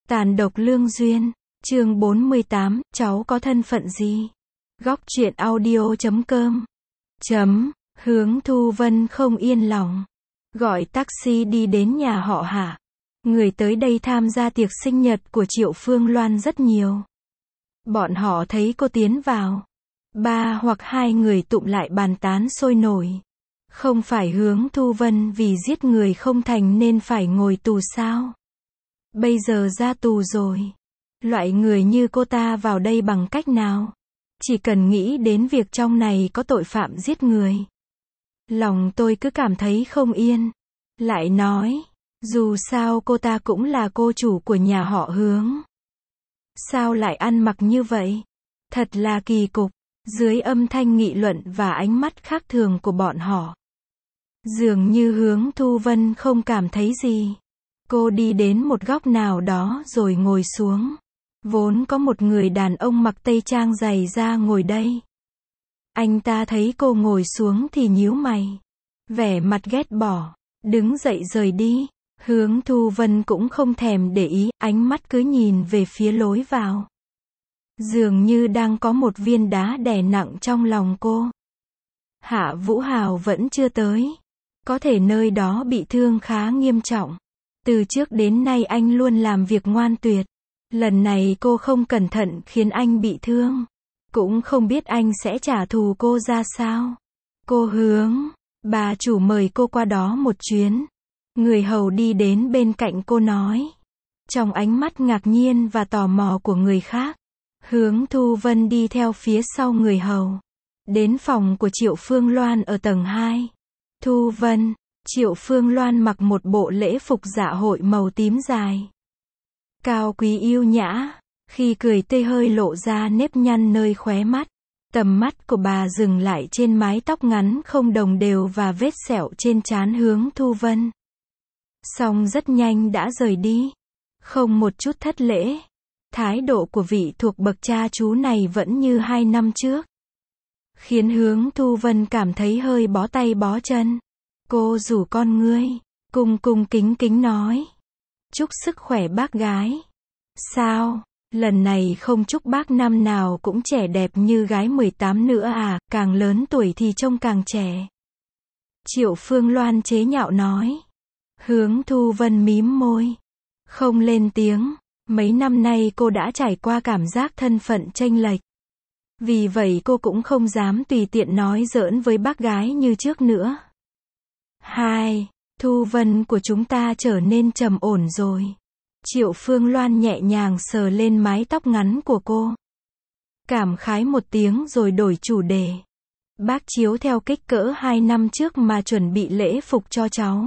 Tàn độc lương duyên, chương 48, cháu có thân phận gì? Góc truyện audio.com. Hướng Thu Vân không yên lòng. Gọi taxi đi đến nhà họ Hạ. Người tới đây tham gia tiệc sinh nhật của Triệu Phương Loan rất nhiều. Bọn họ thấy cô tiến vào. Ba hoặc hai người tụm lại bàn tán sôi nổi. Không phải Hướng Thu Vân vì giết người không thành nên phải ngồi tù sao? Bây giờ ra tù rồi. Loại người như cô ta vào đây bằng cách nào? Chỉ cần nghĩ đến việc trong này có tội phạm giết người. Lòng tôi cứ cảm thấy không yên. Lại nói, dù sao cô ta cũng là cô chủ của nhà họ Hướng. Sao lại ăn mặc như vậy? Thật là kỳ cục. Dưới âm thanh nghị luận và ánh mắt khác thường của bọn họ, dường như Hướng Thu Vân không cảm thấy gì. Cô đi đến một góc nào đó rồi ngồi xuống. Vốn có một người đàn ông mặc tây trang dày da ngồi đây. Anh ta thấy cô ngồi xuống thì nhíu mày, vẻ mặt ghét bỏ, đứng dậy rời đi. Hướng Thu Vân cũng không thèm để ý, ánh mắt cứ nhìn về phía lối vào. Dường như đang có một viên đá đè nặng trong lòng cô. Hạ Vũ Hào vẫn chưa tới. Có thể nơi đó bị thương khá nghiêm trọng. Từ trước đến nay anh luôn làm việc ngoan tuyệt. Lần này cô không cẩn thận khiến anh bị thương. Cũng không biết anh sẽ trả thù cô ra sao. Cô Hướng, bà chủ mời cô qua đó một chuyến. Người hầu đi đến bên cạnh cô nói. Trong ánh mắt ngạc nhiên và tò mò của người khác, Hướng Thu Vân đi theo phía sau người hầu. Đến phòng của Triệu Phương Loan ở tầng 2. Thu Vân, Triệu Phương Loan mặc một bộ lễ phục dạ hội màu tím dài. Cao quý yêu nhã, khi cười tươi hơi lộ ra nếp nhăn nơi khóe mắt. Tầm mắt của bà dừng lại trên mái tóc ngắn không đồng đều và vết sẹo trên trán Hướng Thu Vân. Xong rất nhanh đã rời đi. Không một chút thất lễ. Thái độ của vị thuộc bậc cha chú này vẫn như 2 năm trước. Khiến Hướng Thu Vân cảm thấy hơi bó tay bó chân. Cô rủ con ngươi, cung cung kính kính nói. Chúc sức khỏe bác gái. Sao, lần này không chúc bác năm nào cũng trẻ đẹp như gái 18 nữa à, càng lớn tuổi thì trông càng trẻ. Triệu Phương Loan chế nhạo nói. Hướng Thu Vân mím môi, không lên tiếng. Mấy năm nay cô đã trải qua cảm giác thân phận chênh lệch. Vì vậy cô cũng không dám tùy tiện nói giỡn với bác gái như trước nữa. Thu Vân của chúng ta trở nên trầm ổn rồi. Triệu Phương Loan nhẹ nhàng sờ lên mái tóc ngắn của cô. Cảm khái một tiếng rồi đổi chủ đề. Bác chiếu theo kích cỡ 2 năm trước mà chuẩn bị lễ phục cho cháu.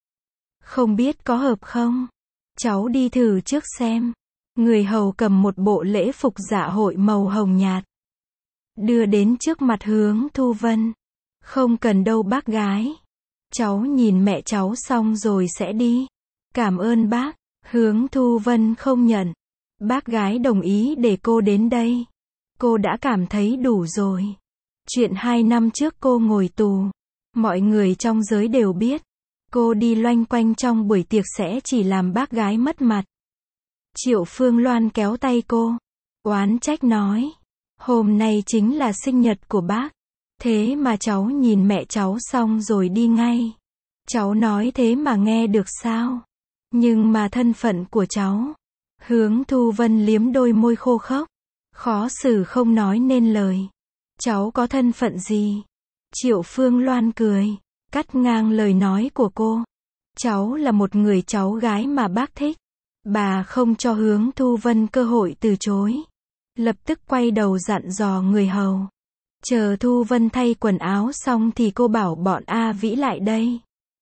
Không biết có hợp không? Cháu đi thử trước xem. Người hầu cầm một bộ lễ phục dạ hội màu hồng nhạt. Đưa đến trước mặt Hướng Thu Vân. Không cần đâu bác gái. Cháu nhìn mẹ cháu xong rồi sẽ đi. Cảm ơn bác. Hướng Thu Vân không nhận. Bác gái đồng ý để cô đến đây. Cô đã cảm thấy đủ rồi. Chuyện 2 năm trước cô ngồi tù. Mọi người trong giới đều biết. Cô đi loanh quanh trong buổi tiệc sẽ chỉ làm bác gái mất mặt. Triệu Phương Loan kéo tay cô. Oán trách nói. Hôm nay chính là sinh nhật của bác. Thế mà cháu nhìn mẹ cháu xong rồi đi ngay. Cháu nói thế mà nghe được sao? Nhưng mà thân phận của cháu. Hướng Thu Vân liếm đôi môi khô khốc. Khó xử không nói nên lời. Cháu có thân phận gì? Triệu Phương Loan cười. Cắt ngang lời nói của cô. Cháu là một người cháu gái mà bác thích. Bà không cho Hướng Thu Vân cơ hội từ chối. Lập tức quay đầu dặn dò người hầu. Chờ Thu Vân thay quần áo xong thì cô bảo bọn A Vĩ lại đây.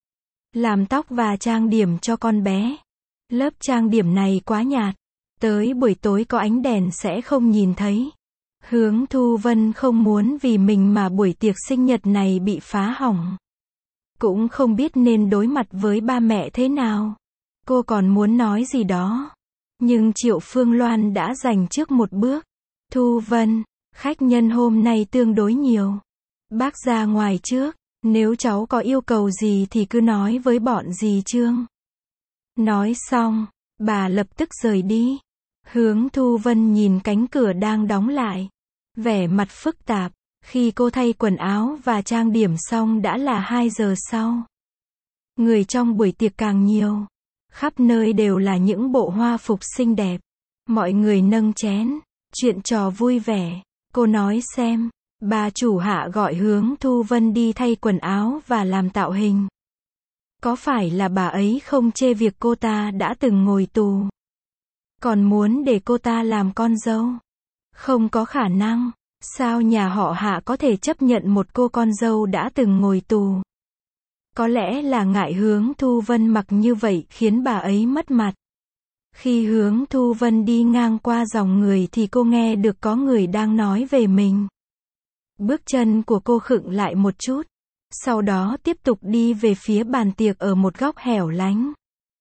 Làm tóc và trang điểm cho con bé. Lớp trang điểm này quá nhạt. Tới buổi tối có ánh đèn sẽ không nhìn thấy. Hướng Thu Vân không muốn vì mình mà buổi tiệc sinh nhật này bị phá hỏng. Cũng không biết nên đối mặt với ba mẹ thế nào. Cô còn muốn nói gì đó. Nhưng Triệu Phương Loan đã giành trước một bước. Thu Vân, khách nhân hôm nay tương đối nhiều. Bác ra ngoài trước. Nếu cháu có yêu cầu gì thì cứ nói với bọn dì Trương. Nói xong, Bà lập tức rời đi. Hướng Thu Vân nhìn cánh cửa đang đóng lại. Vẻ mặt phức tạp. Khi cô thay quần áo và trang điểm xong đã là 2 giờ sau. Người trong buổi tiệc càng nhiều. Khắp nơi đều là những bộ hoa phục xinh đẹp. Mọi người nâng chén, chuyện trò vui vẻ. Cô nói xem, bà chủ hạ gọi Hướng Thu Vân đi thay quần áo và làm tạo hình. Có phải là bà ấy không chê việc cô ta đã từng ngồi tù? Còn muốn để cô ta làm con dâu? Không có khả năng. Sao nhà họ Hạ có thể chấp nhận một cô con dâu đã từng ngồi tù? Có lẽ là ngại Hướng Thu Vân mặc như vậy khiến bà ấy mất mặt. Khi Hướng Thu Vân đi ngang qua dòng người thì cô nghe được có người đang nói về mình. Bước chân của cô khựng lại một chút. Sau đó tiếp tục đi về phía bàn tiệc ở một góc hẻo lánh.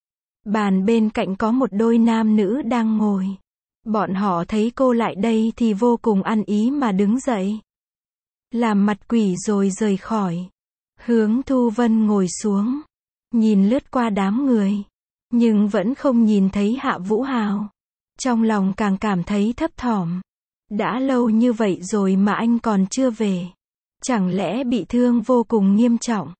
Bàn bên cạnh có một đôi nam nữ đang ngồi. Bọn họ thấy cô lại đây thì vô cùng ăn ý mà đứng dậy. Làm mặt quỷ rồi rời khỏi. Hướng Thu Vân ngồi xuống. Nhìn lướt qua đám người. Nhưng vẫn không nhìn thấy Hạ Vũ Hào. Trong lòng càng cảm thấy thấp thỏm. Đã lâu như vậy rồi mà anh còn chưa về. Chẳng lẽ bị thương vô cùng nghiêm trọng?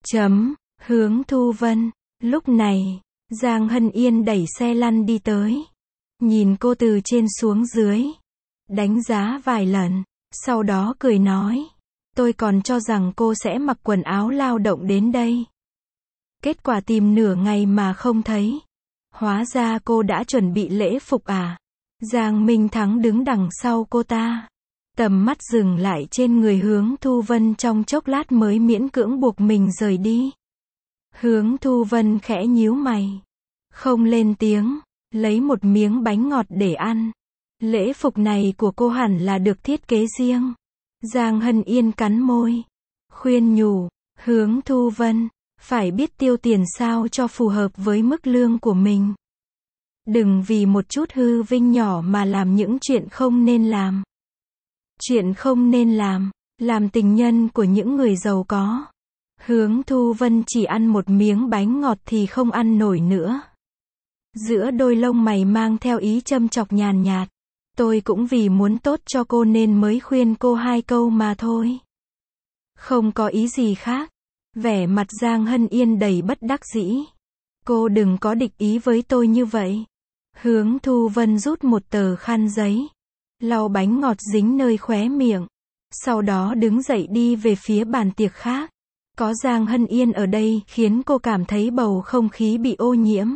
Hướng Thu Vân. Lúc này, Giang Hân Yên đẩy xe lăn đi tới. Nhìn cô từ trên xuống dưới. Đánh giá vài lần. Sau đó cười nói. Tôi còn cho rằng cô sẽ mặc quần áo lao động đến đây. Kết quả tìm nửa ngày mà không thấy. Hóa ra cô đã chuẩn bị lễ phục à? Giang Minh Thắng đứng đằng sau cô ta. Tầm mắt dừng lại trên người Hướng Thu Vân trong chốc lát mới miễn cưỡng buộc mình rời đi. Hướng Thu Vân khẽ nhíu mày. Không lên tiếng. Lấy một miếng bánh ngọt để ăn. Lễ phục này của cô hẳn là được thiết kế riêng. Giang Hân Yên cắn môi. Khuyên nhủ. Hướng Thu Vân. Phải biết tiêu tiền sao cho phù hợp với mức lương của mình. Đừng vì một chút hư vinh nhỏ mà làm những chuyện không nên làm. Chuyện không nên làm tình nhân của những người giàu có. Hướng Thu Vân chỉ ăn một miếng bánh ngọt thì không ăn nổi nữa. Giữa đôi lông mày mang theo ý châm chọc nhàn nhạt. Tôi cũng vì muốn tốt cho cô nên mới khuyên cô 2 câu mà thôi. Không có ý gì khác. Vẻ mặt Giang Hân Yên đầy bất đắc dĩ. Cô đừng có địch ý với tôi như vậy. Hướng Thu Vân rút một tờ khăn giấy. Lau bánh ngọt dính nơi khóe miệng. Sau đó đứng dậy đi về phía bàn tiệc khác. Có Giang Hân Yên ở đây khiến cô cảm thấy bầu không khí bị ô nhiễm.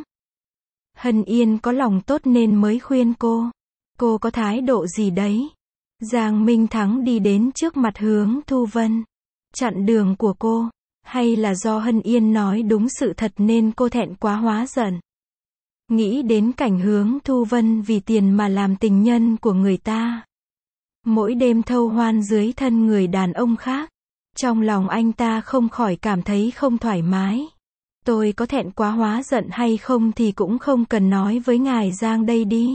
Hân Yên có lòng tốt nên mới khuyên cô. Cô có thái độ gì đấy? Giang Minh Thắng đi đến trước mặt Hướng Thu Vân. Chặn đường của cô. Hay là do Hân Yên nói đúng sự thật nên cô thẹn quá hóa giận? Nghĩ đến cảnh Hướng Thu Vân vì tiền mà làm tình nhân của người ta. Mỗi đêm thâu hoan dưới thân người đàn ông khác. Trong lòng anh ta không khỏi cảm thấy không thoải mái. Tôi có thẹn quá hóa giận hay không thì cũng không cần nói với ngài Giang đây đi.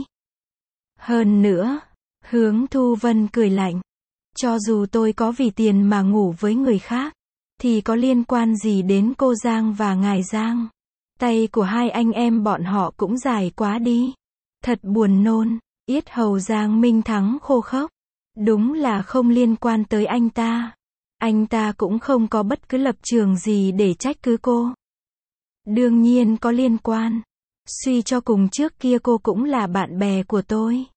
Hơn nữa, Hướng Thu Vân cười lạnh. Cho dù tôi có vì tiền mà ngủ với người khác, thì có liên quan gì đến cô Giang và ngài Giang? Tay của hai anh em bọn họ cũng dài quá đi. Thật buồn nôn. Yết hầu Giang Minh Thắng khô khốc. Đúng là không liên quan tới anh ta. Anh ta cũng không có bất cứ lập trường gì để trách cứ cô. Đương nhiên có liên quan. Suy cho cùng trước kia cô cũng là bạn bè của tôi.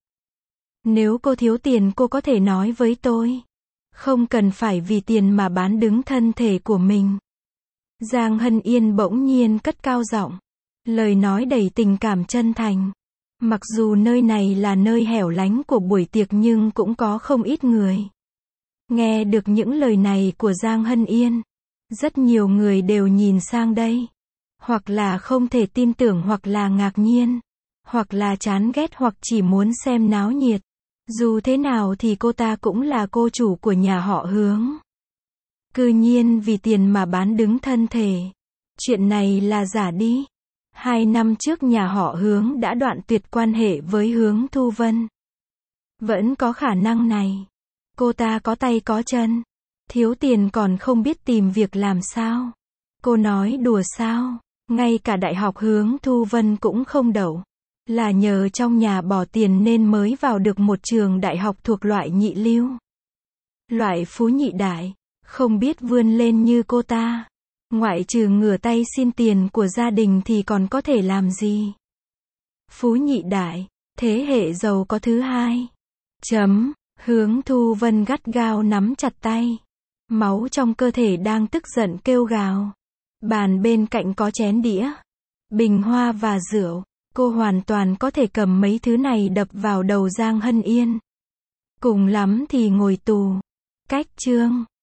Nếu cô thiếu tiền cô có thể nói với tôi. Không cần phải vì tiền mà bán đứng thân thể của mình. Giang Hân Yên bỗng nhiên cất cao giọng. Lời nói đầy tình cảm chân thành. Mặc dù nơi này là nơi hẻo lánh của buổi tiệc nhưng cũng có không ít người. Nghe được những lời này của Giang Hân Yên. Rất nhiều người đều nhìn sang đây. Hoặc là không thể tin tưởng hoặc là ngạc nhiên. Hoặc là chán ghét hoặc chỉ muốn xem náo nhiệt. Dù thế nào thì cô ta cũng là cô chủ của nhà họ Hướng. Cư nhiên vì tiền mà bán đứng thân thể. Chuyện này là giả đi. 2 năm trước nhà họ Hướng đã đoạn tuyệt quan hệ với Hướng Thu Vân. Vẫn có khả năng này. Cô ta có tay có chân. Thiếu tiền còn không biết tìm việc làm sao. Cô nói đùa sao? Ngay cả đại học Hướng Thu Vân cũng không đậu. Là nhờ trong nhà bỏ tiền nên mới vào được một trường đại học thuộc loại nhị lưu. Loại phú nhị đại, không biết vươn lên như cô ta. Ngoại trừ ngửa tay xin tiền của gia đình thì còn có thể làm gì? Phú nhị đại, thế hệ giàu có thứ hai. Hướng Thu Vân gắt gao nắm chặt tay. Máu trong cơ thể đang tức giận kêu gào. Bàn bên cạnh có chén đĩa, bình hoa và rượu. Cô hoàn toàn có thể cầm mấy thứ này đập vào đầu Giang Hân Yên. Cùng lắm thì ngồi tù. Cách chương